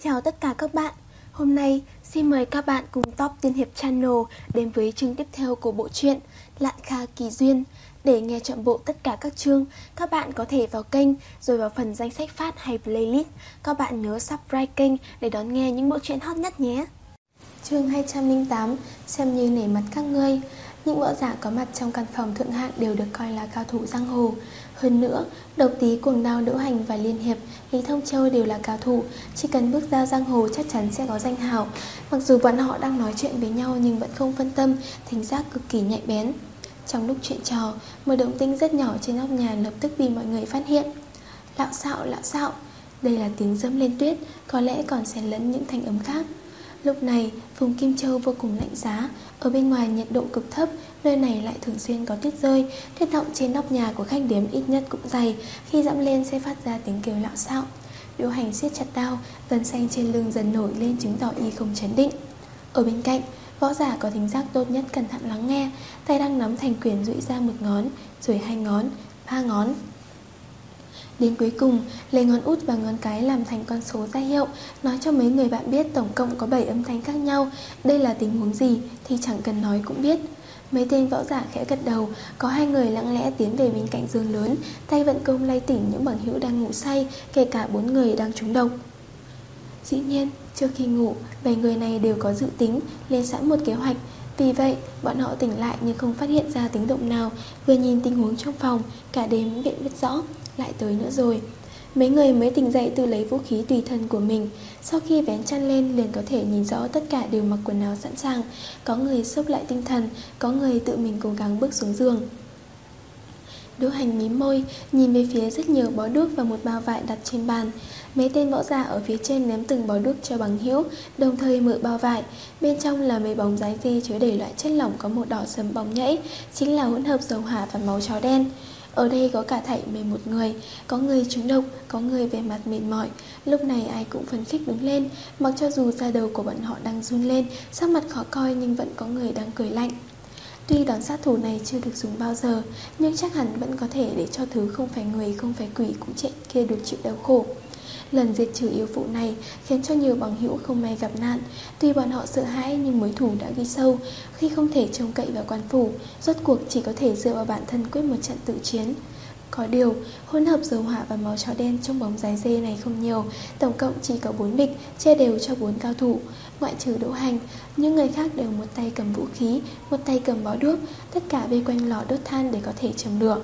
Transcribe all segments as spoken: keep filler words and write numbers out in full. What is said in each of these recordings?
Chào tất cả các bạn. Hôm nay xin mời các bạn cùng Top Tiên Hiệp Channel đến với chương tiếp theo của bộ truyện Lạn Kha Kỳ Duyên. Để nghe trọn bộ tất cả các chương, các bạn có thể vào kênh rồi vào phần danh sách phát hay playlist. Các bạn nhớ subscribe kênh để đón nghe những bộ truyện hot nhất nhé. Chương hai trăm lẻ tám, xem như nể mặt các ngươi. Những võ giả có mặt trong căn phòng thượng hạng đều được coi là cao thủ giang hồ. Hơn nữa, Độc Tý, Cuồng Đao, Đỗ Hành và Liên Hiệp, Lý Thông Châu đều là cao thủ. Chỉ cần bước ra giang hồ chắc chắn sẽ có danh hào. Mặc dù bọn họ đang nói chuyện với nhau nhưng vẫn không phân tâm, thính giác cực kỳ nhạy bén. Trong lúc chuyện trò, một động tĩnh rất nhỏ trên nóc nhà lập tức bị mọi người phát hiện. Lạo xạo, lạo xạo. Đây là tiếng dẫm lên tuyết, có lẽ còn xen lẫn những thanh âm khác. Lúc này, vùng Kim Châu vô cùng lạnh giá. Ở bên ngoài nhiệt độ cực thấp, nơi này lại thường xuyên có tuyết rơi. Tuyết động trên nóc nhà của khách điếm ít nhất cũng dày, khi dẫm lên sẽ phát ra tiếng kêu lạo xạo. Đỗ Hành siết chặt đao, gân xanh trên lưng dần nổi lên chứng tỏ y không chấn định. Ở bên cạnh, võ giả có thính giác tốt nhất cẩn thận lắng nghe, tay đang nắm thành quyền duỗi ra một ngón, rồi hai ngón, ba ngón. Đến cuối cùng, lấy ngón út và ngón cái làm thành con số ra hiệu, nói cho mấy người bạn biết tổng cộng có bảy âm thanh khác nhau. Đây là tình huống gì thì chẳng cần nói cũng biết. Mấy tên võ giả khẽ gật đầu, có hai người lặng lẽ tiến về bên cạnh giường lớn, tay vận công lay tỉnh những bằng hữu đang ngủ say, kể cả bốn người đang trúng độc. Dĩ nhiên, trước khi ngủ, bảy người này đều có dự tính, lên sẵn một kế hoạch. Vì vậy, bọn họ tỉnh lại nhưng không phát hiện ra tiếng động nào. Vừa nhìn tình huống trong phòng, cả đêm biết biết rõ, lại tới nữa rồi. Mấy người mới tỉnh dậy tự lấy vũ khí tùy thân của mình. Sau khi vén chăn lên liền có thể nhìn rõ tất cả đều mặc quần áo sẵn sàng. Có người xốc lại tinh thần, có người tự mình cố gắng bước xuống giường. Đỗ Hành mím môi, nhìn về phía rất nhiều bó đuốc và một bao vải đặt trên bàn. Mấy tên võ giả ở phía trên ném từng bó đuốc cho bằng hữu, đồng thời mở bao vải. Bên trong là mấy bóng dái dê chứa đầy loại chất lỏng có màu đỏ sẫm bóng nhảy, chính là hỗn hợp dầu hỏa và máu chó đen. Ở đây có cả thảy mười một người, có người trúng độc, có người vẻ mặt mệt mỏi. Lúc này ai cũng phấn khích đứng lên, mặc cho dù da đầu của bọn họ đang run lên, sắc mặt khó coi nhưng vẫn có người đang cười lạnh. Tuy đòn sát thủ này chưa được dùng bao giờ, nhưng chắc hẳn vẫn có thể để cho thứ không phải người không phải quỷ cũng chạy kia được chịu đau khổ. Lần diệt trừ yêu phụ này khiến cho nhiều bằng hữu không may gặp nạn. Tuy bọn họ sợ hãi nhưng mối thù đã ghi sâu. Khi không thể trông cậy vào quan phủ, rốt cuộc chỉ có thể dựa vào bản thân quyết một trận tự chiến. Có điều, hỗn hợp dầu hỏa và máu chó đen trong bóng dái dê này không nhiều, tổng cộng chỉ có bốn bịch, chia đều cho bốn cao thủ. Ngoại trừ Đỗ Hành, những người khác đều một tay cầm vũ khí, một tay cầm bó đuốc, tất cả vây quanh lò đốt than để có thể châm lửa.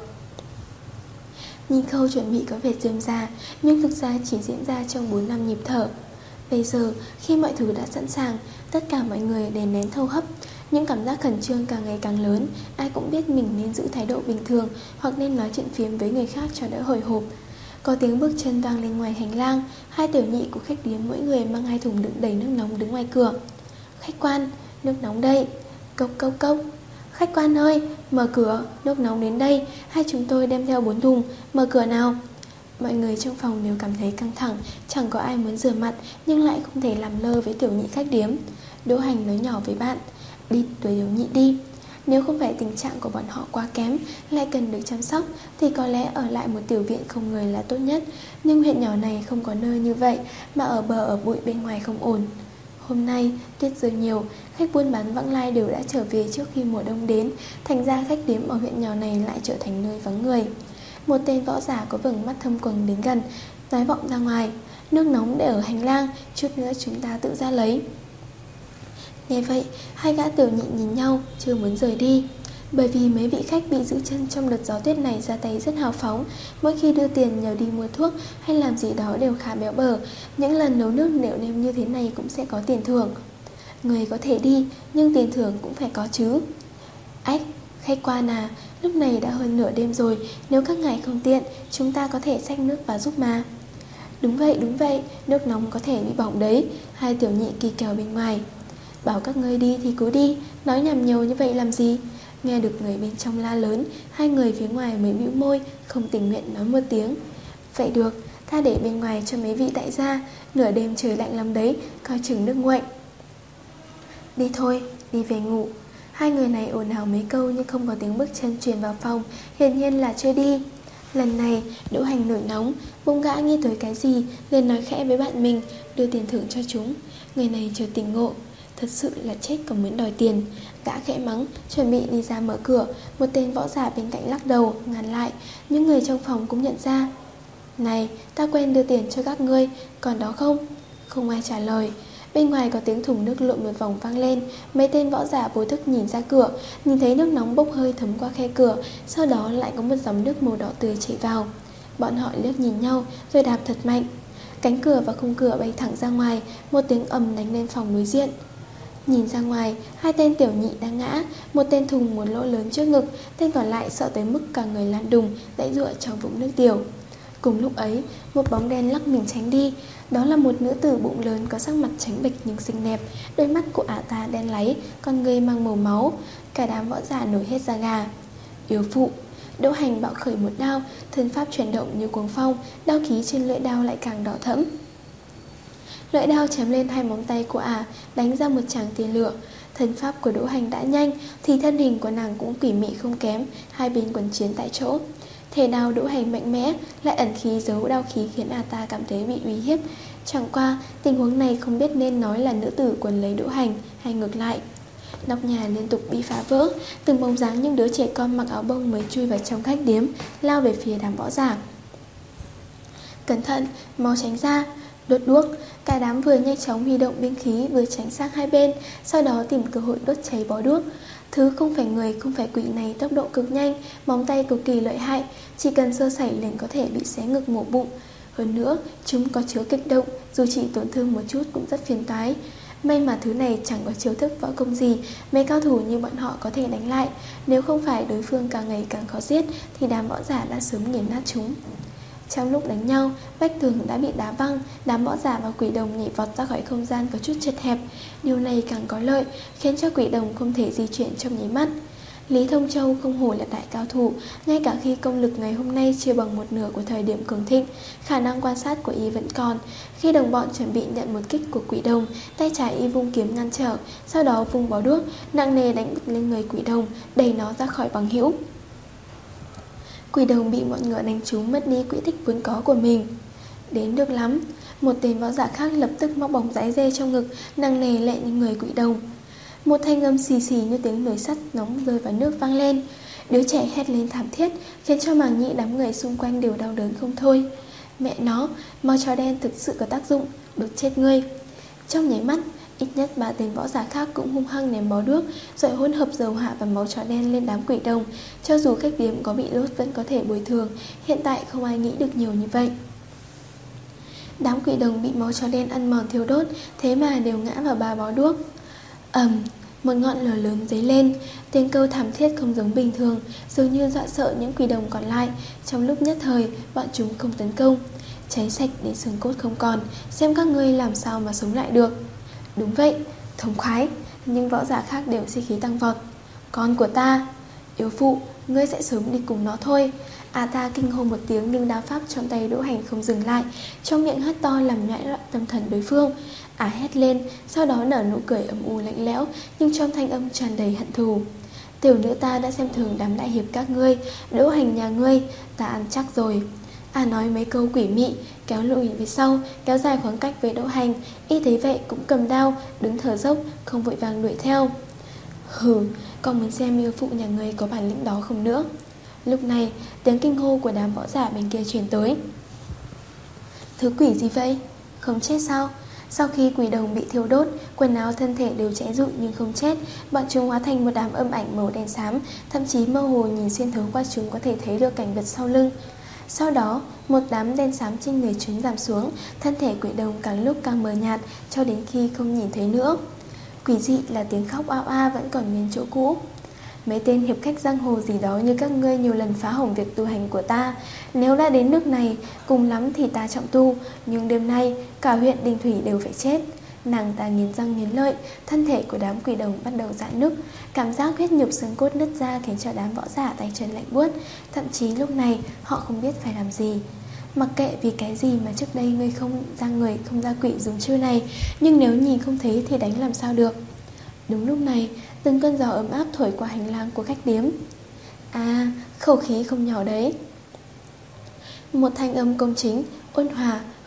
Nhìn khâu chuẩn bị có vẻ rườm rà, nhưng thực ra chỉ diễn ra trong bốn năm nhịp thở. Bây giờ, khi mọi thứ đã sẵn sàng, tất cả mọi người đều nén thâu hấp. Những cảm giác khẩn trương càng ngày càng lớn, ai cũng biết mình nên giữ thái độ bình thường hoặc nên nói chuyện phiếm với người khác cho đỡ hồi hộp. Có tiếng bước chân vang lên ngoài hành lang, hai tiểu nhị của khách điếm mỗi người mang hai thùng đựng đầy nước nóng đứng ngoài cửa. Khách quan, nước nóng đây. Cốc cốc cốc. Khách quan ơi, mở cửa, nước nóng đến đây, hai chúng tôi đem theo bốn thùng, mở cửa nào. Mọi người trong phòng đều cảm thấy căng thẳng, chẳng có ai muốn rửa mặt nhưng lại không thể làm lơ với tiểu nhị khách điếm. Đỗ Hành nói nhỏ với bạn, đi đuổi tiểu nhị đi. Nếu không phải tình trạng của bọn họ quá kém, lại cần được chăm sóc, thì có lẽ ở lại một tiểu viện không người là tốt nhất. Nhưng huyện nhỏ này không có nơi như vậy, mà ở bờ ở bụi bên ngoài không ổn. Hôm nay, tuyết rơi nhiều, khách buôn bán vãng lai đều đã trở về trước khi mùa đông đến, thành ra khách điếm ở huyện nhỏ này lại trở thành nơi vắng người. Một tên võ giả có vầng mắt thâm quầng đến gần, nói vọng ra ngoài, nước nóng để ở hành lang, chút nữa chúng ta tự ra lấy. Nghe vậy, hai gã tiểu nhị nhìn nhau, chưa muốn rời đi. Bởi vì mấy vị khách bị giữ chân trong đợt gió tuyết này ra tay rất hào phóng, mỗi khi đưa tiền nhờ đi mua thuốc hay làm gì đó đều khá béo bở. Những lần nấu nước nịu nêm như thế này cũng sẽ có tiền thưởng. Người có thể đi, nhưng tiền thưởng cũng phải có chứ. Ách, khách quan à, lúc này đã hơn nửa đêm rồi, nếu các ngài không tiện, chúng ta có thể xách nước vào giúp mà. Đúng vậy, đúng vậy, nước nóng có thể bị bỏng đấy. Hai tiểu nhị kỳ kèo bên ngoài. Bảo các ngươi đi thì cứ đi, nói nhảm nhiều như vậy làm gì. Nghe được người bên trong la lớn, hai người phía ngoài mới bĩu môi, không tình nguyện nói một tiếng. Vậy được, tha để bên ngoài cho mấy vị đại gia, nửa đêm trời lạnh lắm đấy, coi chừng nước nguội. Đi thôi, đi về ngủ. Hai người này ồn ào mấy câu nhưng không có tiếng bước chân truyền vào phòng, hiển nhiên là chưa đi. Lần này, Đỗ Hành nổi nóng, bông gã nghĩ tới cái gì, liền nói khẽ với bạn mình, đưa tiền thưởng cho chúng. Người này chợt tỉnh ngộ, thật sự là chết còn muốn đòi tiền. Gã khẽ mắng, chuẩn bị đi ra mở cửa. Một tên võ giả bên cạnh lắc đầu, ngăn lại. Những người trong phòng cũng nhận ra. Này, ta quen đưa tiền cho các ngươi, còn đó không? Không ai trả lời. Bên ngoài có tiếng thùng nước lộn một vòng vang lên. Mấy tên võ giả vô thức nhìn ra cửa, nhìn thấy nước nóng bốc hơi thấm qua khe cửa. Sau đó lại có một dòng nước màu đỏ tươi chảy vào. Bọn họ liếc nhìn nhau rồi đạp thật mạnh. Cánh cửa và khung cửa bay thẳng ra ngoài. Một tiếng ầm đánh lên phòng đối diện. Nhìn ra ngoài, hai tên tiểu nhị đang ngã. Một tên thùng một lỗ lớn trước ngực, tên còn lại sợ tới mức cả người lan đùng, đẩy dụa trong vũng nước tiểu. Cùng lúc ấy, một bóng đen lắc mình tránh đi. Đó là một nữ tử bụng lớn có sắc mặt trắng bệch nhưng xinh đẹp. Đôi mắt của ả ta đen láy, con người mang màu máu. Cả đám võ giả nổi hết da gà. Yếu phụ. Đỗ Hành bạo khởi một đao, thân pháp chuyển động như cuồng phong, đao khí trên lưỡi đao lại càng đỏ thẫm. Lưỡi đao chém lên hai móng tay của ả, đánh ra một tràng tia lửa. Thân pháp của Đỗ Hành đã nhanh, thì thân hình của nàng cũng quỷ mị không kém. Hai bên quần chiến tại chỗ. Thể đao Đỗ Hành mạnh mẽ, lại ẩn khí giấu đao khí khiến ả ta cảm thấy bị uy hiếp. Chẳng qua, tình huống này không biết nên nói là nữ tử quần lấy Đỗ Hành hay ngược lại. Nóc nhà liên tục bị phá vỡ, từng bóng dáng những đứa trẻ con mặc áo bông mới chui vào trong khách điếm, lao về phía đám võ giả. Cẩn thận, mau tránh ra. Đốt đuốc. Cả đám vừa nhanh chóng huy động binh khí, vừa tránh sang hai bên, sau đó tìm cơ hội đốt cháy bó đuốc. Thứ không phải người, không phải quỷ này tốc độ cực nhanh, móng tay cực kỳ lợi hại, chỉ cần sơ sẩy liền có thể bị xé ngực mổ bụng. Hơn nữa, chúng có chứa kịch động, dù chỉ tổn thương một chút cũng rất phiền toái. May mà thứ này chẳng có chiêu thức võ công gì, mấy cao thủ như bọn họ có thể đánh lại. Nếu không phải đối phương càng ngày càng khó giết, thì đám võ giả đã sớm nghiền nát chúng. Trong lúc đánh nhau, vách tường đã bị đá văng, đám võ giả và quỷ đồng nhảy vọt ra khỏi không gian có chút chật hẹp. Điều này càng có lợi, khiến cho quỷ đồng không thể di chuyển trong nháy mắt. Lý Thông Châu không hổ là đại cao thủ, ngay cả khi công lực ngày hôm nay chưa bằng một nửa của thời điểm cường thịnh, khả năng quan sát của y vẫn còn. Khi đồng bọn chuẩn bị nhận một kích của quỷ đồng, tay trái y vung kiếm ngăn trở, sau đó vung bó đuốc nặng nề đánh lên người quỷ đồng, đẩy nó ra khỏi bằng hữu. Quỷ đồng bị mọi ngựa đánh trúng, mất đi quỹ tích vốn có của mình. Đến được lắm. Một tên võ giả khác lập tức móc bóng giấy dê trong ngực, nặng nề lệ như người quỷ đồng. Một thanh âm xì xì như tiếng nồi sắt nóng rơi vào nước vang lên. Đứa trẻ hét lên thảm thiết, khiến cho màng nhĩ đám người xung quanh đều đau đớn không thôi. Mẹ nó, máu chó đen thực sự có tác dụng, đốt chết ngươi. Trong nháy mắt, ít nhất ba tên võ giả khác cũng hung hăng ném bó đuốc, rồi hỗn hợp dầu hỏa và máu chó đen lên đám quỷ đồng. Cho dù khách điếm có bị đốt vẫn có thể bồi thường, hiện tại không ai nghĩ được nhiều như vậy. Đám quỷ đồng bị máu chó đen ăn mòn thiêu đốt, thế mà đều ngã vào ba bó đuốc. Ầm, một ngọn lửa lớn dấy lên, tiếng kêu thảm thiết không giống bình thường, dường như dọa sợ những quỷ đồng còn lại. Trong lúc nhất thời, bọn chúng không tấn công, cháy sạch đến xương cốt không còn, xem các ngươi làm sao mà sống lại được. Đúng vậy, thống khoái. Nhưng võ giả khác đều sĩ khí tăng vọt. Con của ta. Yếu phụ, ngươi sẽ sớm đi cùng nó thôi. A ta kinh hô một tiếng, nhưng đao pháp trong tay Đỗ Hành không dừng lại, trong miệng hét to làm nhãi loạn tâm thần đối phương. Ả hét lên, sau đó nở nụ cười âm u lạnh lẽo, nhưng trong thanh âm tràn đầy hận thù. Tiểu nữ ta đã xem thường đám đại hiệp các ngươi, Đỗ Hành nhà ngươi, ta ăn chắc rồi. Ả nói mấy câu quỷ mị, kéo lùi về sau, kéo dài khoảng cách với Đỗ Hành. Y thấy vậy cũng cầm đao, đứng thở dốc, không vội vàng đuổi theo. Hừ, con muốn xem yêu phụ nhà ngươi có bản lĩnh đó không nữa. Lúc này, tiếng kinh hô của đám võ giả bên kia truyền tới. Thứ quỷ gì vậy? Không chết sao? Sau khi quỷ đồng bị thiêu đốt, quần áo thân thể đều cháy rụi nhưng không chết. Bọn chúng hóa thành một đám âm ảnh màu đen xám, thậm chí mơ hồ nhìn xuyên thấu qua chúng có thể thấy được cảnh vật sau lưng. Sau đó, một đám đen xám trên người chúng giảm xuống, thân thể quỷ đồng càng lúc càng mờ nhạt, cho đến khi không nhìn thấy nữa. Quỷ dị là tiếng khóc oa oa vẫn còn nguyên chỗ cũ. Mấy tên hiệp khách giang hồ gì đó như các ngươi nhiều lần phá hỏng việc tu hành của ta. Nếu đã đến nước này, cùng lắm thì ta trọng tu, nhưng đêm nay cả huyện Đình Thủy đều phải chết. Nàng ta nghiến răng nghiến lợi, thân thể của đám quỷ đồng bắt đầu rạn nứt, cảm giác huyết nhục xương cốt nứt ra khiến cho đám võ giả tay chân lạnh buốt. Thậm chí lúc này họ không biết phải làm gì. Mặc kệ vì cái gì mà trước đây ngươi không ra người không ra quỷ dùng chiêu này, nhưng nếu nhìn không thấy thì đánh làm sao được. Đúng lúc này, từng cơn gió ấm áp thổi qua hành lang của khách điếm. À, khẩu khí không nhỏ đấy. Một thanh âm công chính, ôn hòa,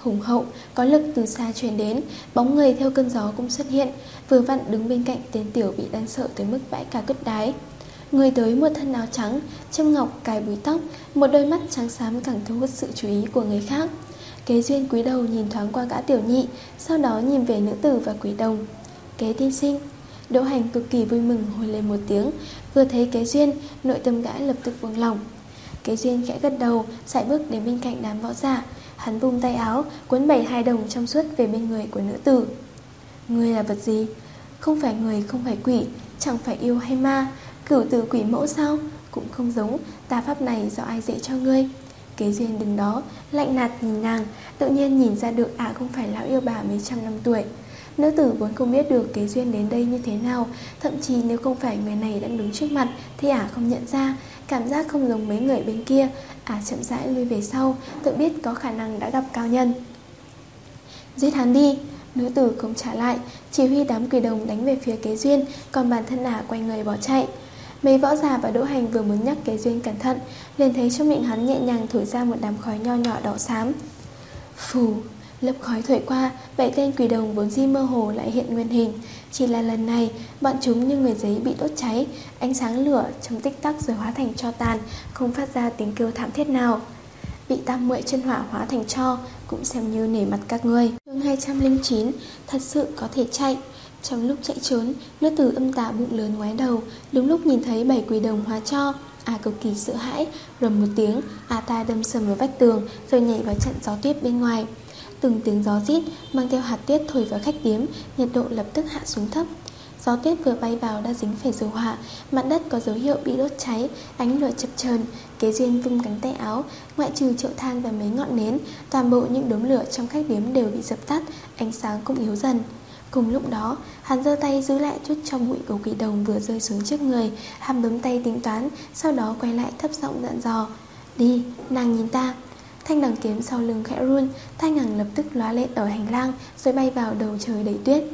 hùng hậu, có lực từ xa truyền đến. Bóng người theo cơn gió cũng xuất hiện, vừa vặn đứng bên cạnh tên tiểu bị đáng sợ tới mức bãi cả cứt đái. Người tới một thân áo trắng, châm ngọc cài búi tóc, một đôi mắt trắng xám càng thu hút sự chú ý của người khác. Kế Duyên cúi đầu nhìn thoáng qua gã tiểu nhị, sau đó nhìn về nữ tử và Quý Đồng. Kế tiên sinh. Đỗ Hành cực kỳ vui mừng hồi lên một tiếng, vừa thấy Kế Duyên, nội tâm gã lập tức buông lỏng. Kế Duyên khẽ gật đầu, sải bước đến bên cạnh đám võ giả. Hắn vung tay áo, cuốn bảy hai đồng trong suốt về bên người của nữ tử. Ngươi là vật gì? Không phải người, không phải quỷ, chẳng phải yêu hay ma, cửu tử quỷ mẫu sao? Cũng không giống, tà pháp này do ai dạy cho ngươi? Kế Duyên đứng đó, lạnh nạt nhìn nàng, tự nhiên nhìn ra được ả à không phải lão yêu bà mấy trăm năm tuổi. Nữ tử vốn không biết được Kế Duyên đến đây như thế nào, thậm chí nếu không phải người này đang đứng trước mặt thì ả à không nhận ra, cảm giác không giống mấy người bên kia. Ả à chậm rãi lui về sau, tự biết có khả năng đã gặp cao nhân. Giết hắn đi. Nữ tử không trả lại, chỉ huy đám quỷ đồng đánh về phía Kế Duyên, còn bản thân ả à quay người bỏ chạy. Mấy võ giả và Đỗ Hành vừa muốn nhắc Kế Duyên cẩn thận, liền thấy trong miệng hắn nhẹ nhàng thổi ra một đám khói nho nhỏ đỏ xám. Phù, lớp khói thổi qua, bảy tên quỷ đồng vốn di mơ hồ lại hiện nguyên hình. Chỉ là lần này, bọn chúng như người giấy bị đốt cháy, ánh sáng lửa trong tích tắc rồi hóa thành tro tàn, không phát ra tiếng kêu thảm thiết nào. Bị tam muội chân hỏa hóa thành tro, cũng xem như nể mặt các ngươi. Chương hai trăm lẻ chín, thật sự có thể chạy. Trong lúc chạy trốn, nữ tử âm tà bụng lớn ngoái đầu, đúng lúc nhìn thấy bảy quỷ đồng hóa tro. À cực kỳ sợ hãi, rầm một tiếng, à ta đâm sầm vào vách tường, rồi nhảy vào trận gió tuyết bên ngoài. Từng tiếng gió rít mang theo hạt tuyết thổi vào khách điếm, nhiệt độ lập tức hạ xuống thấp. Gió tuyết vừa bay vào đã dính phải dầu hỏa, mặt đất có dấu hiệu bị đốt cháy, ánh lửa chập chờn. Kế Duyên vung cánh tay áo, ngoại trừ chậu than và mấy ngọn nến, toàn bộ những đốm lửa trong khách điếm đều bị dập tắt, ánh sáng cũng yếu dần. Cùng lúc đó, hắn giơ tay giữ lại chút trong bụi của quỷ đồng vừa rơi xuống trước người, hắn bấm tay tính toán, sau đó quay lại thấp giọng dặn dò. Đi, nàng nhìn ta. Thanh đằng kiếm sau lưng khẽ run, thanh hằng lập tức lóa lên ở hành lang, rồi bay vào đầu trời đầy tuyết.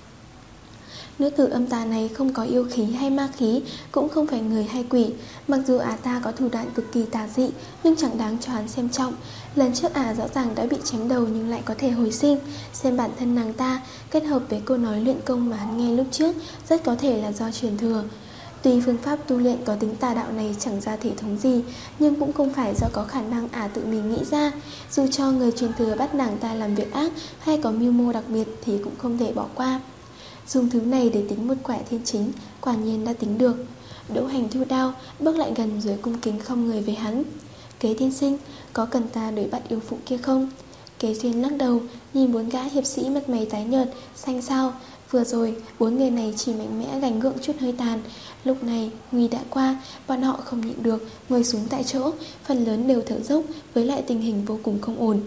Nữ tử âm tà này không có yêu khí hay ma khí, cũng không phải người hay quỷ. Mặc dù ả ta có thủ đoạn cực kỳ tà dị, nhưng chẳng đáng cho hắn xem trọng. Lần trước ả rõ ràng đã bị chém đầu nhưng lại có thể hồi sinh. Xem bản thân nàng ta, kết hợp với câu nói luyện công mà hắn nghe lúc trước, rất có thể là do truyền thừa. Tuy phương pháp tu luyện có tính tà đạo này chẳng ra thể thống gì, nhưng cũng không phải do có khả năng ả tự mình nghĩ ra. Dù cho người truyền thừa bắt nàng ta làm việc ác hay có mưu mô đặc biệt thì cũng không thể bỏ qua. Dùng thứ này để tính một quẻ thiên chính, quả nhiên đã tính được. Đỗ Hành thu đao, bước lại gần rồi cung kính không người với hắn. Kế tiên sinh, có cần ta đuổi bắt yêu phụ kia không? Kế Duyên lắc đầu, nhìn bốn gã hiệp sĩ mặt mày tái nhợt, xanh xao. Vừa rồi, bốn người này chỉ mạnh mẽ gánh gượng chút hơi tàn. Lúc này, nguy đã qua, bọn họ không nhịn được, ngồi xuống tại chỗ, phần lớn đều thở dốc, với lại tình hình vô cùng không ổn.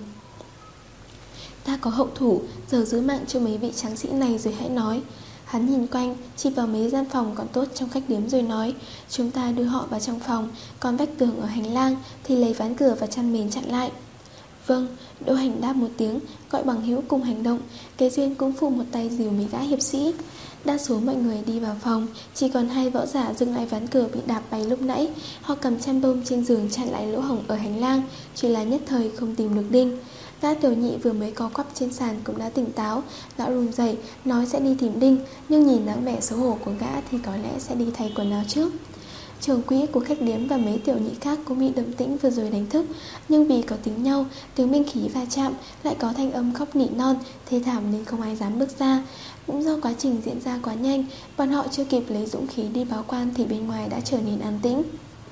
Ta có hậu thủ, giờ giữ mạng cho mấy vị tráng sĩ này rồi hãy nói. Hắn nhìn quanh, chỉ vào mấy gian phòng còn tốt trong khách điếm rồi nói. Chúng ta đưa họ vào trong phòng, còn vách tường ở hành lang thì lấy ván cửa và chăn mền chặn lại. Vâng, Đỗ Hành đáp một tiếng, gọi bằng hữu cùng hành động. Kế Duyên cũng phụ một tay dìu mấy gã hiệp sĩ. Đa số mọi người đi vào phòng, chỉ còn hai võ giả dừng lại ván cửa bị đạp bay lúc nãy. Họ cầm chăn bông trên giường chặn lại lỗ hổng ở hành lang, chỉ là nhất thời không tìm được đinh. Gã tiểu nhị vừa mới co quắp trên sàn cũng đã tỉnh táo. Gã run rẩy nói sẽ đi tìm đinh, nhưng nhìn dáng vẻ xấu hổ của gã thì có lẽ sẽ đi thay quần áo trước. Trưởng quỹ của khách điếm và mấy tiểu nhị khác cũng bị Đậm Tĩnh vừa rồi đánh thức, nhưng vì có tính nhau, tiếng binh khí va chạm, lại có thanh âm khóc nỉ non, thê thảm nên không ai dám bước ra. Cũng do quá trình diễn ra quá nhanh, bọn họ chưa kịp lấy dũng khí đi báo quan thì bên ngoài đã trở nên an tĩnh.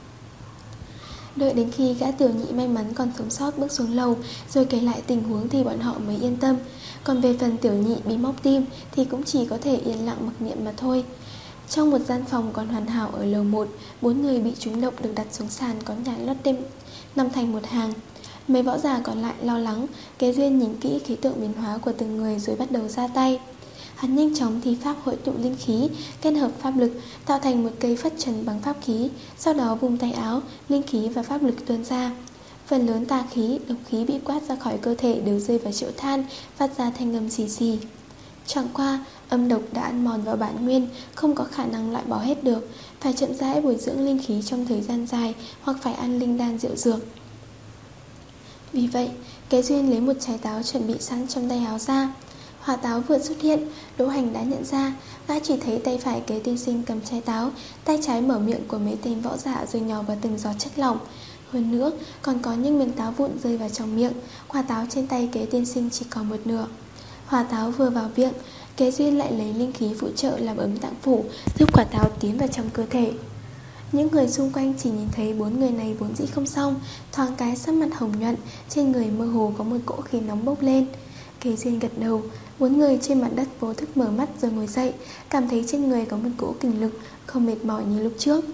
Đợi đến khi gã tiểu nhị may mắn còn sống sót bước xuống lầu, rồi kể lại tình huống thì bọn họ mới yên tâm. Còn về phần tiểu nhị bị móc tim thì cũng chỉ có thể yên lặng mặc niệm mà thôi. Trong một gian phòng còn hoàn hảo ở lầu một, bốn người bị trúng độc được đặt xuống sàn có nhãn lót đêm nằm thành một hàng. Mấy võ giả còn lại lo lắng. Kế Duyên nhìn kỹ khí tượng biến hóa của từng người rồi bắt đầu ra tay. Hắn nhanh chóng thi pháp hội tụ linh khí, kết hợp pháp lực, tạo thành một cây phất trần bằng pháp khí. Sau đó vung tay áo, linh khí và pháp lực tuôn ra. Phần lớn tà khí, độc khí bị quát ra khỏi cơ thể đều rơi vào chậu than, phát ra thanh âm xì xì. Chẳng qua, âm độc đã ăn mòn vào bản nguyên, không có khả năng loại bỏ hết được, phải chậm rãi bồi dưỡng linh khí trong thời gian dài, hoặc phải ăn linh đan rượu dược. Vì vậy, Kế Duyên lấy một trái táo chuẩn bị sẵn trong tay áo ra. Hỏa táo vừa xuất hiện, Đỗ Hành đã nhận ra. Gã chỉ thấy tay phải Kế tiên sinh cầm trái táo, tay trái mở miệng của mấy tên võ giả rồi nhỏ vào từng giọt chất lỏng. Hơn nữa, còn có những miếng táo vụn rơi vào trong miệng. Quả táo trên tay Kế tiên sinh chỉ còn một nửa. Hỏa táo vừa vào miệng, Kế Duyên lại lấy linh khí phụ trợ làm ấm tạng phủ, giúp quả táo tiến vào trong cơ thể. Những người xung quanh chỉ nhìn thấy bốn người này vốn dĩ không xong, thoáng cái sắc mặt hồng nhuận, trên người mơ hồ có một cỗ khí nóng bốc lên. Kế Duyên gật đầu, bốn người trên mặt đất vô thức mở mắt rồi ngồi dậy, cảm thấy trên người có một cỗ kình lực, không mệt mỏi như lúc trước.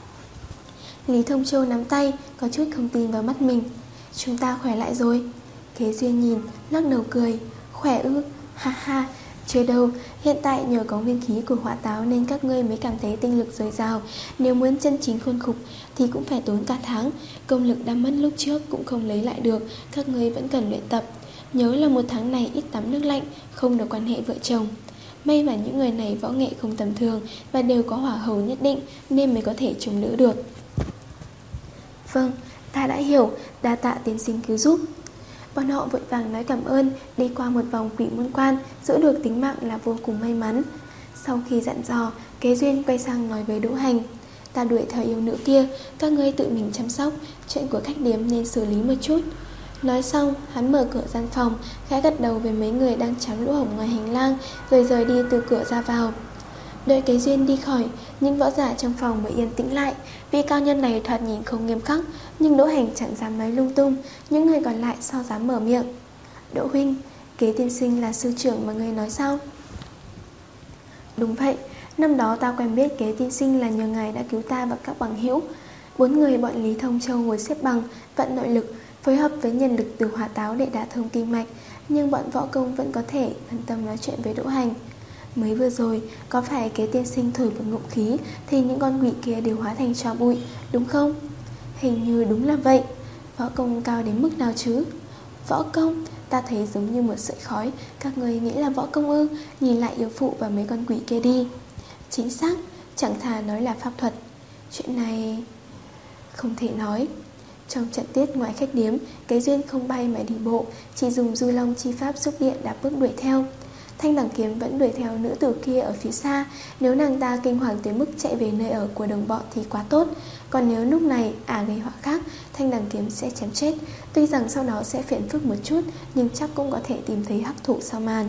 Lý Thông Châu nắm tay, có chút không tin vào mắt mình. Chúng ta khỏe lại rồi. Kế Duyên nhìn, lắc đầu cười. Khỏe ư? Ha ha, chưa đâu, hiện tại nhờ có nguyên khí của hỏa táo nên các ngươi mới cảm thấy tinh lực dồi dào. Nếu muốn chân chính khôi phục thì cũng phải tốn cả tháng. Công lực đã mất lúc trước cũng không lấy lại được, các ngươi vẫn cần luyện tập. Nhớ là một tháng này ít tắm nước lạnh, không được quan hệ vợ chồng. May mà những người này võ nghệ không tầm thường và đều có hỏa hầu nhất định nên mới có thể chống đỡ được. Vâng, ta đã hiểu, đa tạ tiên sinh cứu giúp. Bọn họ vội vàng nói cảm ơn, đi qua một vòng quỷ môn quan, giữ được tính mạng là vô cùng may mắn. Sau khi dặn dò, Kế Duyên quay sang nói với Đỗ Hành. Ta đuổi theo yêu nữ kia, các ngươi tự mình chăm sóc, chuyện của khách điếm nên xử lý một chút. Nói xong, hắn mở cửa gian phòng, khẽ gật đầu với mấy người đang chắn lỗ hổng ngoài hành lang, rồi rời đi từ cửa ra vào. Đợi Kế Duyên đi khỏi, những võ giả trong phòng mới yên tĩnh lại. Vị cao nhân này thoạt nhìn không nghiêm khắc, nhưng Đỗ Hành chẳng dám nói lung tung. Những người còn lại sao dám mở miệng. Đỗ huynh, Kế tiên sinh là sư trưởng mà ngươi nói sao? Đúng vậy, năm đó ta quen biết Kế tiên sinh là nhờ ngài đã cứu ta và các bằng hữu. Bốn người bọn Lý Thông Châu ngồi xếp bằng, vận nội lực, phối hợp với nhân lực từ hỏa táo để đả thông kinh mạch. Nhưng bọn võ công vẫn có thể phân tâm nói chuyện với Đỗ Hành. Mới vừa rồi, có phải Kế tiên sinh thổi một ngụm khí thì những con quỷ kia đều hóa thành tro bụi, đúng không? Hình như đúng là vậy. Võ công cao đến mức nào chứ? Võ công? Ta thấy giống như một sợi khói. Các người nghĩ là võ công ư? Nhìn lại yêu phụ và mấy con quỷ kia đi. Chính xác, chẳng thà nói là pháp thuật. Chuyện này không thể nói. Trong trận tiết ngoài khách điếm, Kế Duyên không bay mà đi bộ, chỉ dùng du long chi pháp xúc điện đạp bước đuổi theo. Thanh Đằng Kiếm vẫn đuổi theo nữ tử kia ở phía xa. Nếu nàng ta kinh hoàng tới mức chạy về nơi ở của đồng bọn thì quá tốt. Còn nếu lúc này ả gây họa khác, Thanh Đằng Kiếm sẽ chém chết. Tuy rằng sau đó sẽ phiền phức một chút, nhưng chắc cũng có thể tìm thấy hắc thủ sau màn.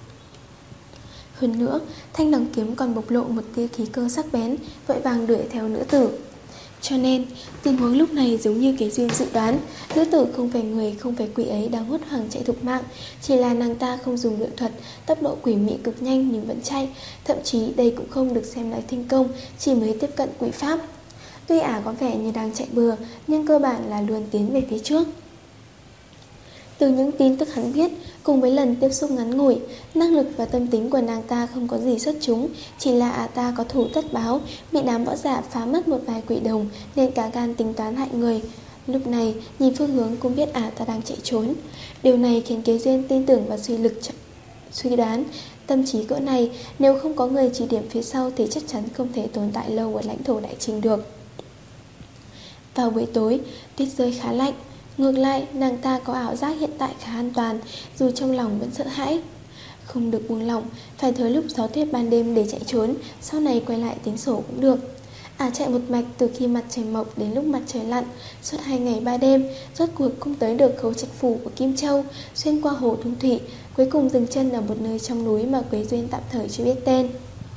Hơn nữa, Thanh Đằng Kiếm còn bộc lộ một tia khí cơ sắc bén, vội vàng đuổi theo nữ tử. Cho nên, tình huống lúc này giống như Kế Duyên dự đoán, nữ tử không phải người, không phải quỷ ấy đang hốt hoảng chạy thục mạng, chỉ là nàng ta không dùng luyện thuật, tốc độ quỷ mị cực nhanh nhưng vẫn chạy, thậm chí đây cũng không được xem là thành công, chỉ mới tiếp cận quỷ pháp. Tuy ả có vẻ như đang chạy bừa, nhưng cơ bản là luôn tiến về phía trước. Từ những tin tức hắn biết, cùng với lần tiếp xúc ngắn ngủi, năng lực và tâm tính của nàng ta không có gì xuất chúng, chỉ là ả ta có thủ tất báo, bị đám võ giả phá mất một vài quỷ đồng nên cả gan tính toán hại người. Lúc này, nhìn phương hướng cũng biết ả ta đang chạy trốn. Điều này khiến Kế Duyên tin tưởng vào suy lực suy đoán. Tâm trí cỡ này, nếu không có người chỉ điểm phía sau thì chắc chắn không thể tồn tại lâu ở lãnh thổ Đại Trình được. Vào buổi tối, tuyết rơi khá lạnh. Ngược lại, nàng ta có ảo giác hiện tại khá an toàn, dù trong lòng vẫn sợ hãi. Không được buông lỏng, phải thời lúc gió tuyết ban đêm để chạy trốn, sau này quay lại tính sổ cũng được. Ả chạy một mạch từ khi mặt trời mọc đến lúc mặt trời lặn, suốt hai ngày ba đêm, rốt cuộc cũng tới được khấu trạch phủ của Kim Châu, xuyên qua hồ Thung Thủy, cuối cùng dừng chân ở một nơi trong núi mà Quế Duyên tạm thời chưa biết tên.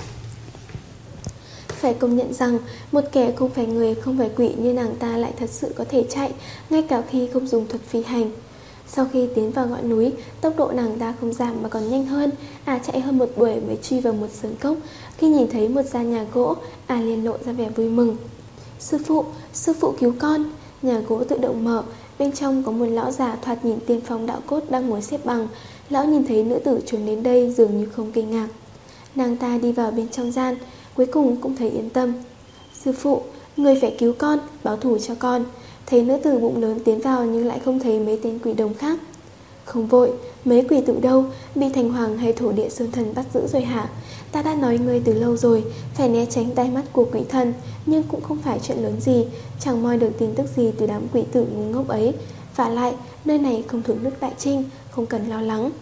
Phải công nhận rằng, một kẻ không phải người, không phải quỷ như nàng ta lại thật sự có thể chạy, ngay cả khi không dùng thuật phi hành. Sau khi tiến vào ngọn núi, tốc độ nàng ta không giảm mà còn nhanh hơn. Ả chạy hơn một buổi mới truy vào một sườn cốc. Khi nhìn thấy một gian nhà gỗ, Ả liền lộ ra vẻ vui mừng. Sư phụ, sư phụ cứu con. Nhà gỗ tự động mở, bên trong có một lão già thoạt nhìn tiên phong đạo cốt đang ngồi xếp bằng. Lão nhìn thấy nữ tử trốn đến đây dường như không kinh ngạc. Nàng ta đi vào bên trong gian, cuối cùng cũng thấy yên tâm. Sư phụ, người phải cứu con, báo thù cho con. Thấy nữ tử bụng lớn tiến vào nhưng lại không thấy mấy tên quỷ đồng khác. Không vội, mấy quỷ tử đâu, bị Thành Hoàng hay Thổ Địa Sơn Thần bắt giữ rồi hả? Ta đã nói ngươi từ lâu rồi, phải né tránh tai mắt của quỷ thần, nhưng cũng không phải chuyện lớn gì, chẳng moi được tin tức gì từ đám quỷ tử ngu ngốc ấy. Vả lại, nơi này không thuộc nước Đại Trinh, không cần lo lắng.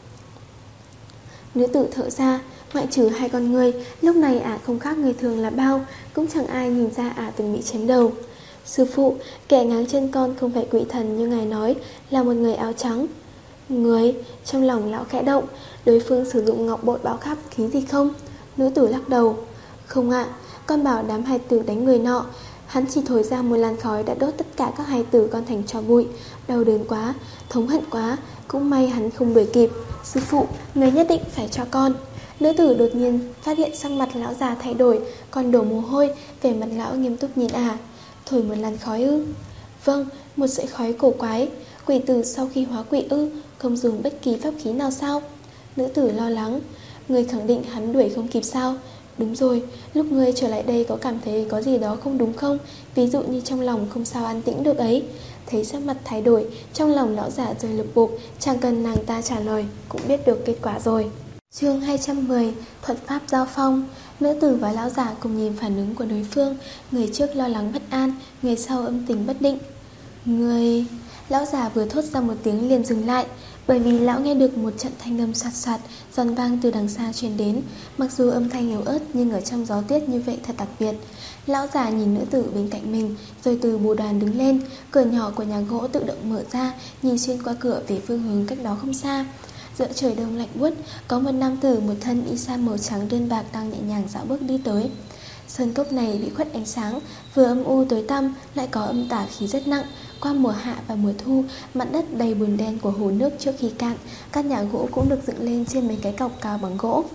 Nữ tử thở ra, ngoại trừ hai con người, lúc này ả không khác người thường là bao, cũng chẳng ai nhìn ra ả từng bị chém đầu. Sư phụ, kẻ ngáng chân con không phải quỷ thần như ngài nói, là một người áo trắng. Người, trong lòng lão khẽ động, đối phương sử dụng ngọc bội báo khắp khí gì không? Nữ tử lắc đầu. Không ạ, con bảo đám hài tử đánh người nọ, hắn chỉ thổi ra một làn khói đã đốt tất cả các hài tử con thành tro bụi. Đau đớn quá, thống hận quá, cũng may hắn không đuổi kịp. Sư phụ, người nhất định phải cho con. Nữ tử đột nhiên phát hiện sắc mặt lão già thay đổi, còn đổ mồ hôi, vẻ mặt lão nghiêm túc nhìn ả. Thổi một làn khói ư? Vâng, một sợi khói cổ quái. Quỷ tử sau khi hóa quỷ ư? Không dùng bất kỳ pháp khí nào sao? Nữ tử lo lắng. Người khẳng định hắn đuổi không kịp sao? Đúng rồi, lúc ngươi trở lại đây có cảm thấy có gì đó không đúng không? Ví dụ như trong lòng không sao an tĩnh được ấy. Thấy sắc mặt thay đổi, trong lòng lão giả rơi lục bục, chẳng cần nàng ta trả lời, cũng biết được kết quả rồi. Chương hai trăm mười, Thuật pháp giao phong. Nữ tử và lão giả cùng nhìn phản ứng của đối phương, người trước lo lắng bất an, người sau âm tình bất định. Người... Lão già vừa thốt ra một tiếng liền dừng lại, bởi vì lão nghe được một trận thanh âm soạt soạt, giòn vang từ đằng xa truyền đến. Mặc dù âm thanh yếu ớt nhưng ở trong gió tuyết như vậy thật đặc biệt. Lão già nhìn nữ tử bên cạnh mình, rồi từ bồ đoàn đứng lên. Cửa nhỏ của nhà gỗ tự động mở ra, nhìn xuyên qua cửa về phương hướng cách đó không xa. Giữa trời đông lạnh buốt, có một nam tử một thân y sa màu trắng đơn bạc đang nhẹ nhàng dạo bước đi tới. Sơn cốc này bị khuất ánh sáng, vừa âm u tối tăm, lại có âm tà khí rất nặng. Qua mùa hạ và mùa thu, mặt đất đầy bùn đen của hồ nước trước khi cạn. Các nhà gỗ cũng được dựng lên trên mấy cái cọc cao bằng gỗ.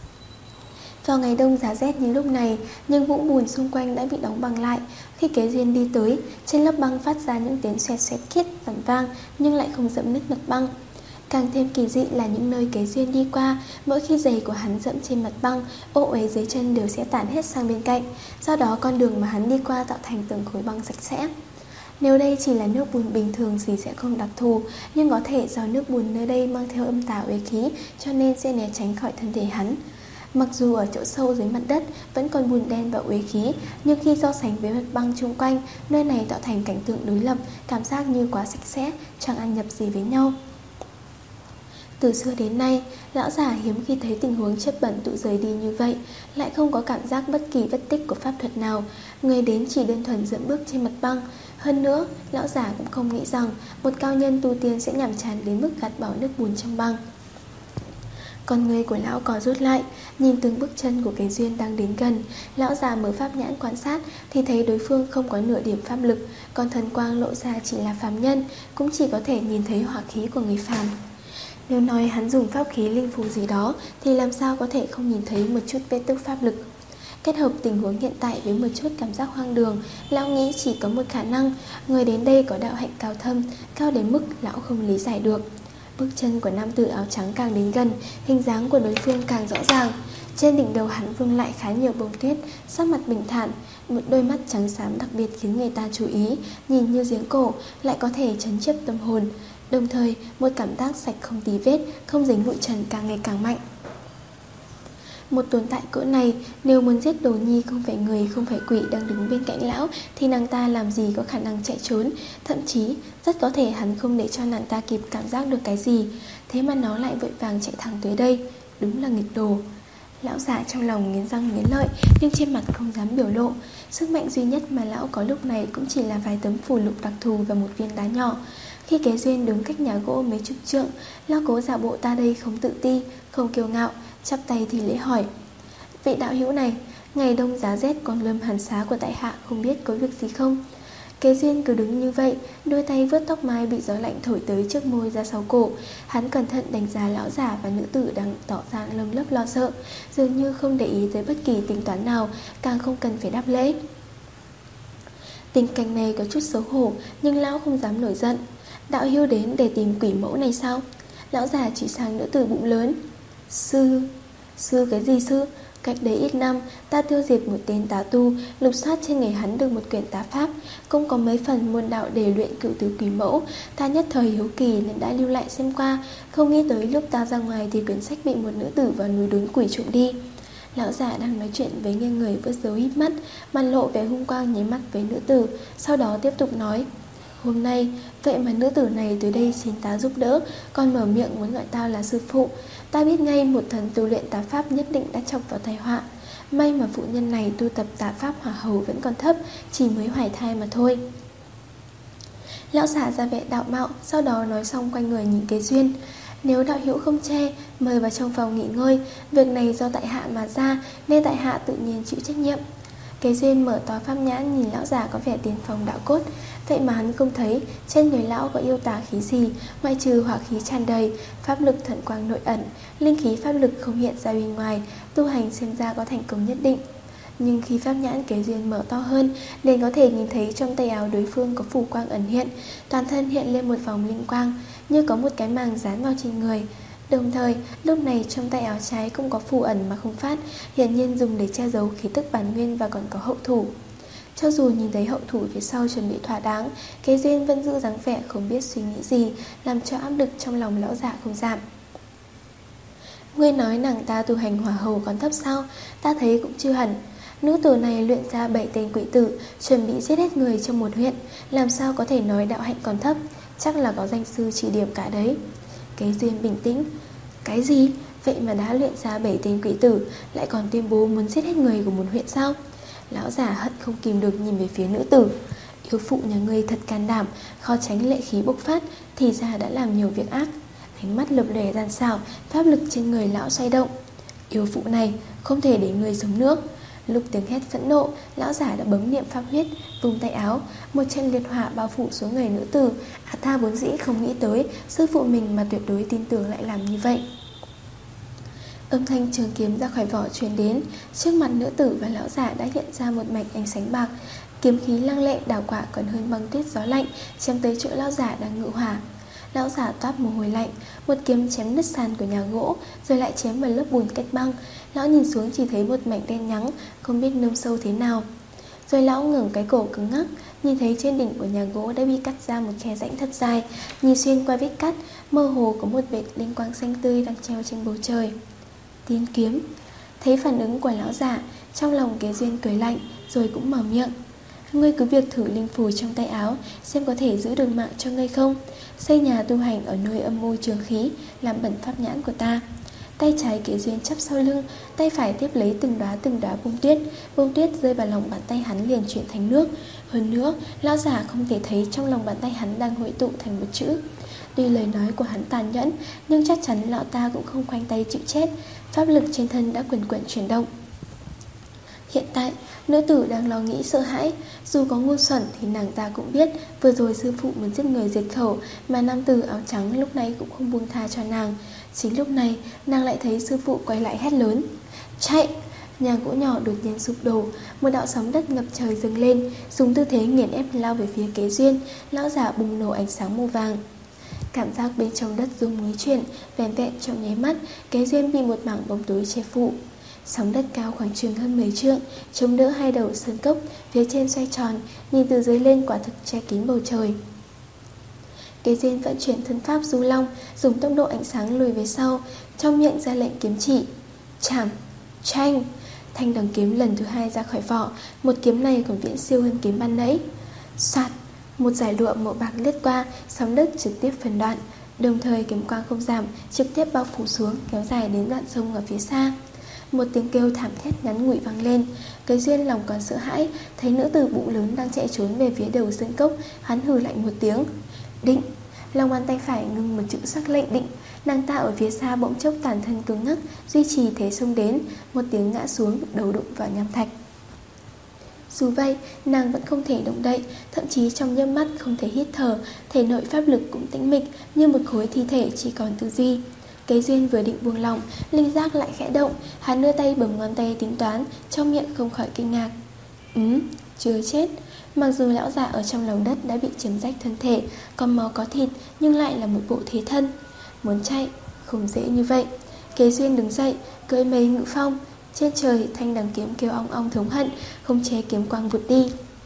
Vào ngày đông giá rét như lúc này, nhưng vũng bùn xung quanh đã bị đóng băng lại. Khi Kế Duyên đi tới, trên lớp băng phát ra những tiếng xoẹt xoẹt khiết giòn vang, nhưng lại không dẫm nứt mặt băng. Càng thêm kỳ dị là những nơi Kế Duyên đi qua, mỗi khi giày của hắn dẫm trên mặt băng, ô uế dưới chân đều sẽ tản hết sang bên cạnh. Do đó con đường mà hắn đi qua tạo thành từng khối băng sạch sẽ. Nếu đây chỉ là nước bùn bình thường thì sẽ không đặc thù, nhưng có thể do nước bùn nơi đây mang theo âm tà uế khí, cho nên sẽ né tránh khỏi thân thể hắn. Mặc dù ở chỗ sâu dưới mặt đất vẫn còn bùn đen và uế khí, nhưng khi so sánh với mặt băng chung quanh, nơi này tạo thành cảnh tượng đối lập, cảm giác như quá sạch sẽ, chẳng ăn nhập gì với nhau. Từ xưa đến nay, lão già hiếm khi thấy tình huống chất bẩn tụ rời đi như vậy, lại không có cảm giác bất kỳ vết tích của pháp thuật nào. Người đến chỉ đơn thuần dẫm bước trên mặt băng. Hơn nữa, lão già cũng không nghĩ rằng một cao nhân tu tiên sẽ nhàm chán đến mức gạt bỏ nước bùn trong băng. Con người của lão có rút lại, nhìn từng bước chân của Kế Duyên đang đến gần. Lão già mở pháp nhãn quan sát thì thấy đối phương không có nửa điểm pháp lực, còn thần quang lộ ra chỉ là phàm nhân, cũng chỉ có thể nhìn thấy hỏa khí của người phàm. Nếu nói hắn dùng pháp khí linh phù gì đó thì làm sao có thể không nhìn thấy một chút vết tích pháp lực. Kết hợp tình huống hiện tại với một chút cảm giác hoang đường, lão nghĩ chỉ có một khả năng, người đến đây có đạo hạnh cao thâm, cao đến mức lão không lý giải được. Bước chân của nam tử áo trắng càng đến gần, hình dáng của đối phương càng rõ ràng. Trên đỉnh đầu hắn vương lại khá nhiều bông tuyết, sắc mặt bình thản, một đôi mắt trắng xám đặc biệt khiến người ta chú ý, nhìn như giếng cổ, lại có thể trấn chấp tâm hồn. Đồng thời, một cảm giác sạch không tí vết, không dính bụi trần càng ngày càng mạnh. Một tồn tại cỡ này, nếu muốn giết Đồ Nhi không phải người, không phải quỷ đang đứng bên cạnh lão, thì nàng ta làm gì có khả năng chạy trốn. Thậm chí, rất có thể hắn không để cho nàng ta kịp cảm giác được cái gì. Thế mà nó lại vội vàng chạy thẳng tới đây. Đúng là nghịch đồ. Lão già trong lòng nghiến răng nghiến lợi, nhưng trên mặt không dám biểu lộ. Sức mạnh duy nhất mà lão có lúc này cũng chỉ là vài tấm phù lục đặc thù và một viên đá nhỏ. Khi Kế Duyên đứng cách nhà gỗ mấy chục trượng, lão cố giả bộ ta đây không tự ti, không kiêu ngạo, chắp tay thì lễ hỏi: vị đạo hữu này, ngày đông giá rét còn lâm hàn xá của tại hạ không biết có việc gì không? Kế Duyên cứ đứng như vậy, đôi tay vớt tóc mai bị gió lạnh thổi tới trước môi ra sau cổ. Hắn cẩn thận đánh giá lão giả và nữ tử đang tỏ ra lấm lấp lo sợ, dường như không để ý tới bất kỳ tính toán nào, càng không cần phải đáp lễ. Tình cảnh này có chút xấu hổ, nhưng lão không dám nổi giận. Đạo hữu đến để tìm quỷ mẫu này sao? Lão già chỉ sang nữ tử bụng lớn. Sư... Sư cái gì sư? Cách đấy ít năm, ta tiêu diệt một tên tà tu, lục soát trên người hắn được một quyển tá pháp, cũng có mấy phần môn đạo để luyện cửu tứ quỷ mẫu. Ta nhất thời hiếu kỳ nên đã lưu lại xem qua, không nghĩ tới lúc ta ra ngoài thì quyển sách bị một nữ tử vào núi đốn quỷ trộm đi. Lão già đang nói chuyện với nghe người vớt dấu híp mắt, mặt lộ vẻ hung quang nháy mắt với nữ tử, sau đó tiếp tục nói: Hôm nay, vậy mà nữ tử này tới đây xin ta giúp đỡ, còn mở miệng muốn gọi tao là sư phụ. Ta biết ngay một thần tu luyện tà pháp nhất định đã chọc vào tai họa. May mà phụ nhân này tu tập tà pháp hỏa hầu vẫn còn thấp, chỉ mới hoài thai mà thôi. Lão giả ra vẻ đạo mạo, sau đó nói xong quay người nhìn Kế Duyên. Nếu đạo hữu không chê, mời vào trong phòng nghỉ ngơi. Việc này do tại hạ mà ra, nên tại hạ tự nhiên chịu trách nhiệm. Kế Duyên mở to pháp nhãn nhìn lão giả có vẻ tiền phòng đạo cốt. Vậy mà hắn không thấy trên người lão có yêu tà khí gì, ngoại trừ hỏa khí tràn đầy, pháp lực thần quang nội ẩn, linh khí pháp lực không hiện ra bên ngoài, tu hành xem ra có thành công nhất định. Nhưng khi pháp nhãn Kế Duyên mở to hơn, liền có thể nhìn thấy trong tay áo đối phương có phù quang ẩn hiện, toàn thân hiện lên một vòng linh quang, như có một cái màng dán vào trên người. Đồng thời, lúc này trong tay áo trái cũng có phù ẩn mà không phát, hiển nhiên dùng để che giấu khí tức bản nguyên và còn có hậu thủ. Cho dù nhìn thấy hậu thủ phía sau chuẩn bị thỏa đáng, Kế Duyên vẫn giữ dáng vẻ không biết suy nghĩ gì, làm cho áp lực trong lòng lão giả không giảm. Ngươi nói nàng ta tu hành hỏa hầu còn thấp sao? Ta thấy cũng chưa hẳn. Nữ tử này luyện ra bảy tên quỷ tử, chuẩn bị giết hết người trong một huyện, làm sao có thể nói đạo hạnh còn thấp? Chắc là có danh sư chỉ điểm cả đấy. Kế Duyên bình tĩnh. Cái gì? Vậy mà đã luyện ra bảy tên quỷ tử, lại còn tuyên bố muốn giết hết người của một huyện sao? Lão giả hận không kìm được nhìn về phía nữ tử. Yêu phụ nhà ngươi thật can đảm, khó tránh lệ khí bộc phát, thì ra đã làm nhiều việc ác. Ánh mắt lập lòe gian xảo, pháp lực trên người lão xoay động. Yêu phụ này, không thể để người sống nước. Lúc tiếng hét phẫn nộ, lão giả đã bấm niệm pháp huyết, vùng tay áo, một trận liệt hỏa bao phủ xuống người nữ tử. A Tha vốn dĩ không nghĩ tới sư phụ mình mà tuyệt đối tin tưởng lại làm như vậy. Âm thanh trường kiếm ra khỏi vỏ truyền đến, trước mặt nữ tử và lão giả đã hiện ra một mạch ánh sáng bạc, kiếm khí lăng lệ đảo quả còn hơn băng tuyết gió lạnh, chém tới chỗ lão giả đang ngự hỏa. Lão giả toát mồ hôi lạnh, một kiếm chém nứt sàn của nhà gỗ, rồi lại chém vào lớp bùn cách băng. Lão nhìn xuống chỉ thấy một mảnh đen nhắng, không biết nông sâu thế nào. Rồi lão ngẩng cái cổ cứng ngắc, nhìn thấy trên đỉnh của nhà gỗ đã bị cắt ra một khe rãnh thật dài, nhìn xuyên qua vết cắt, mơ hồ có một vệt linh quang xanh tươi đang treo trên bầu trời. Tiên kiếm. Thấy phản ứng của lão giả, trong lòng Kế Duyên cười lạnh, rồi cũng mở miệng. Ngươi cứ việc thử linh phù trong tay áo, xem có thể giữ được mạng cho ngươi không. Xây nhà tu hành ở nơi âm mưu trường khí, làm bẩn pháp nhãn của ta. Tay trái Kế Duyên chắp sau lưng, tay phải tiếp lấy từng đóa từng đóa bông tuyết. Bông tuyết rơi vào lòng bàn tay hắn liền chuyển thành nước. Hơn nữa, lão giả không thể thấy trong lòng bàn tay hắn đang hội tụ thành một chữ. Tuy lời nói của hắn tàn nhẫn, nhưng chắc chắn lão ta cũng không khoanh tay chịu chết. Pháp lực trên thân đã quần quần chuyển động. Hiện tại, nữ tử đang lo nghĩ sợ hãi. Dù có ngu xuẩn thì nàng ta cũng biết vừa rồi sư phụ muốn giết người diệt khẩu, mà nam tử áo trắng lúc này cũng không buông tha cho nàng. Chính lúc này, nàng lại thấy sư phụ quay lại hét lớn. Chạy! Nhà gỗ nhỏ đột nhiên sụp đổ, một đạo sóng đất ngập trời dâng lên, dùng tư thế nghiền ép lao về phía Kế Duyên. Lão giả bùng nổ ánh sáng màu vàng. Cảm giác bên trong đất rung núi chuyển, vẻn vẹn trong nháy mắt, Kế Duyên bị một mảng bóng tối che phủ. Sóng đất cao khoảng chừng hơn mấy trượng, chống đỡ hai đầu sơn cốc, phía trên xoay tròn, nhìn từ dưới lên quả thực che kín bầu trời. Kế Duyên vận chuyển thân pháp du long, dùng tốc độ ánh sáng lùi về sau, trong miệng ra lệnh kiếm chỉ. Chảm! Tranh! Thanh đồng kiếm lần thứ hai ra khỏi vỏ, một kiếm này còn viễn siêu hơn kiếm ban nãy. Soạt! Một dải lụa màu bạc lướt qua, sóng đất trực tiếp phân đoạn. Đồng thời kiếm quang không giảm, trực tiếp bao phủ xuống, kéo dài đến đoạn sông ở phía xa. Một tiếng kêu thảm thiết ngắn ngủi vang lên. Kế Duyên lòng còn sợ hãi, thấy nữ tử bụng lớn đang chạy trốn về phía đầu sơn cốc, hắn hừ lạnh một tiếng. Định! Lòng bàn tay phải ngưng một chữ sắc lệnh định. Nàng ta ở phía xa bỗng chốc toàn thân cứng ngắc, duy trì thế xông đến, một tiếng ngã xuống, đầu đụng vào nham thạch. Dù vậy, nàng vẫn không thể động đậy, thậm chí trong nhâm mắt không thể hít thở, thể nội pháp lực cũng tĩnh mịch, như một khối thi thể chỉ còn tư duy. Kế Duyên vừa định buông lỏng, linh giác lại khẽ động, hắn đưa tay bấm ngón tay tính toán, trong miệng không khỏi kinh ngạc. Ừm, chưa chết. Mặc dù lão già ở trong lòng đất đã bị chém rách thân thể, còn máu có thịt, nhưng lại là một bộ thế thân. Muốn chạy, không dễ như vậy. Kế Duyên đứng dậy, cưỡi mây ngự phong. Trên trời, thanh đằng kiếm kêu ong ong thống hận, không chế kiếm quang vụt đi.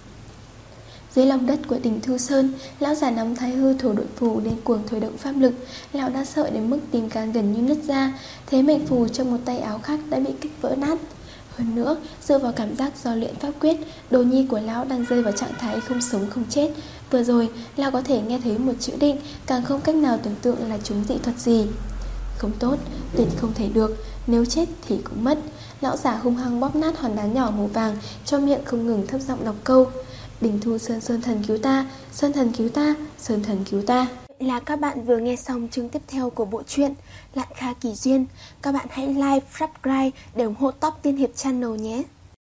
Dưới lòng đất của đỉnh Thư Sơn, lão già nắm thái hư thổ đội phù lên cuồng thôi động pháp lực. Lão đã sợ đến mức tim can gần như nứt ra, thế mệnh phù trong một tay áo khác đã bị kích vỡ nát. Hơn nữa, dựa vào cảm giác do luyện pháp quyết, đồ nhi của lão đang rơi vào trạng thái không sống không chết. Vừa rồi, lão có thể nghe thấy một chữ định, càng không cách nào tưởng tượng là chúng dị thuật gì. Không tốt, tuyệt không thể được, nếu chết thì cũng mất. Lão giả hung hăng bóp nát hòn đá nhỏ màu vàng, cho miệng không ngừng thấp giọng đọc câu: Đình Thu Sơn Sơn Thần cứu ta, Sơn Thần cứu ta, Sơn Thần cứu ta. Là các bạn vừa nghe xong chương tiếp theo của bộ truyện Lạn Kha Kỳ Duyên. Các bạn hãy like, subscribe để ủng hộ Top Tiên Hiệp Channel nhé.